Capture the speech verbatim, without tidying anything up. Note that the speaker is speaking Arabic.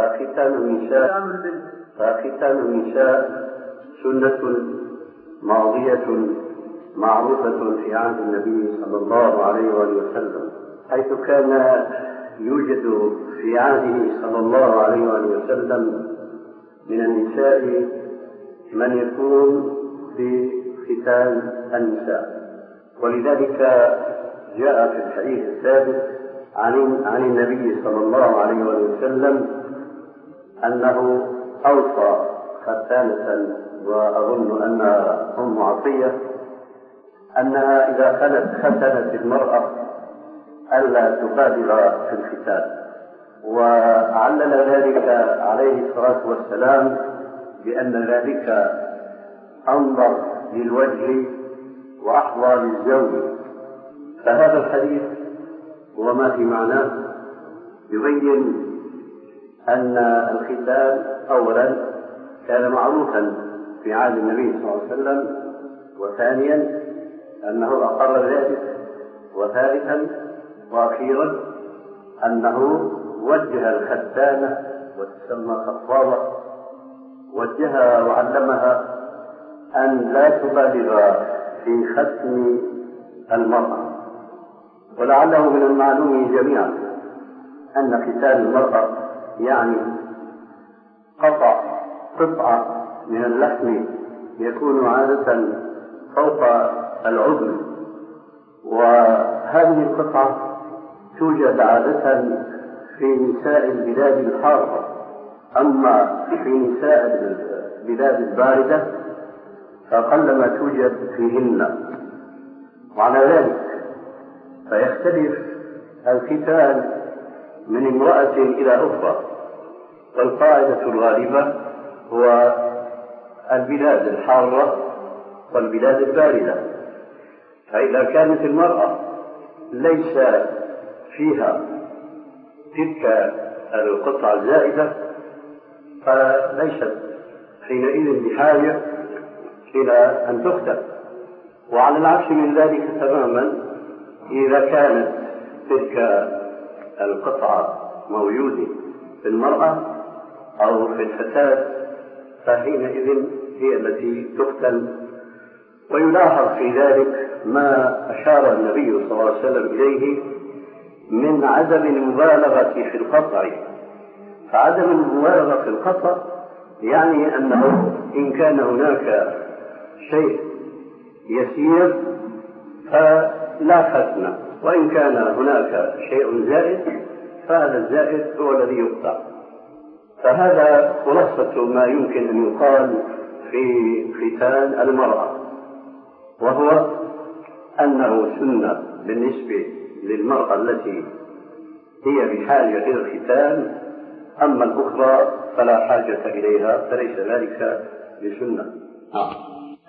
فختان النساء فختان النساء سنة ماضية معروفة في عهد النبي صلى الله عليه وسلم، حيث كان يوجد في عهده صلى الله عليه وسلم من النساء من يكون بختان النساء. ولذلك جاء في الحديث الثابت عن عن النبي صلى الله عليه وسلم أنه أوصى ختانة، وأظن أنها أم عطية، أنها إذا كانت ختنت المرأة ألا تبالغ في الختان، وعلل ذلك عليه الصلاة والسلام بأن ذلك أنظر للوجه وأحظى للزوج. فهذا الحديث وما في معناه يبين أن الختان أولا كان معروفا في عهد النبي صلى الله عليه وسلم، وثانيا أنه أقر ذلك، وثالثا وأخيرا أنه وجه الختانة وتسمى خطابة، وجهها وعلمها أن لا تبالغ في ختم المرأة. ولعله من المعلوم جميعا أن ختان المرأة يعني قطع قطعة من اللحم يكون عادة فوق العظم، وهذه القطعة توجد عادة في نساء البلاد الحارة، أما في نساء البلاد الباردة فقلما توجد فيهن. وعلى ذلك فيختلف الختان من امرأة إلى أخرى، والقاعدة الغالبة هو البلاد الحارة والبلاد الباردة. فإذا كانت المرأة ليس فيها تلك القطعة الزائدة فليست حينئذ بحاجة إلى أن تختن. وعلى العكس من ذلك تماما إذا كانت تلك القطعة موجودة في المرأة أو في الفتاة فحينئذ هي التي تختن. ويلاحظ في ذلك ما أشار النبي صلى الله عليه وسلم إليه من عدم المبالغة في القطع. فعدم المبالغة في القطع يعني أنه إن كان هناك شيء يسير فلا ختم، وإن كان هناك شيء زائد فهذا الزائد هو الذي يقطع. فهذا خلاصة ما يمكن أن يقال في ختان المرأة، وهو أنه سنة بالنسبة للمرأة التي هي بحاجة إلى الختان، أما الأخرى فلا حاجة إليها، فليس ذلك بسنة.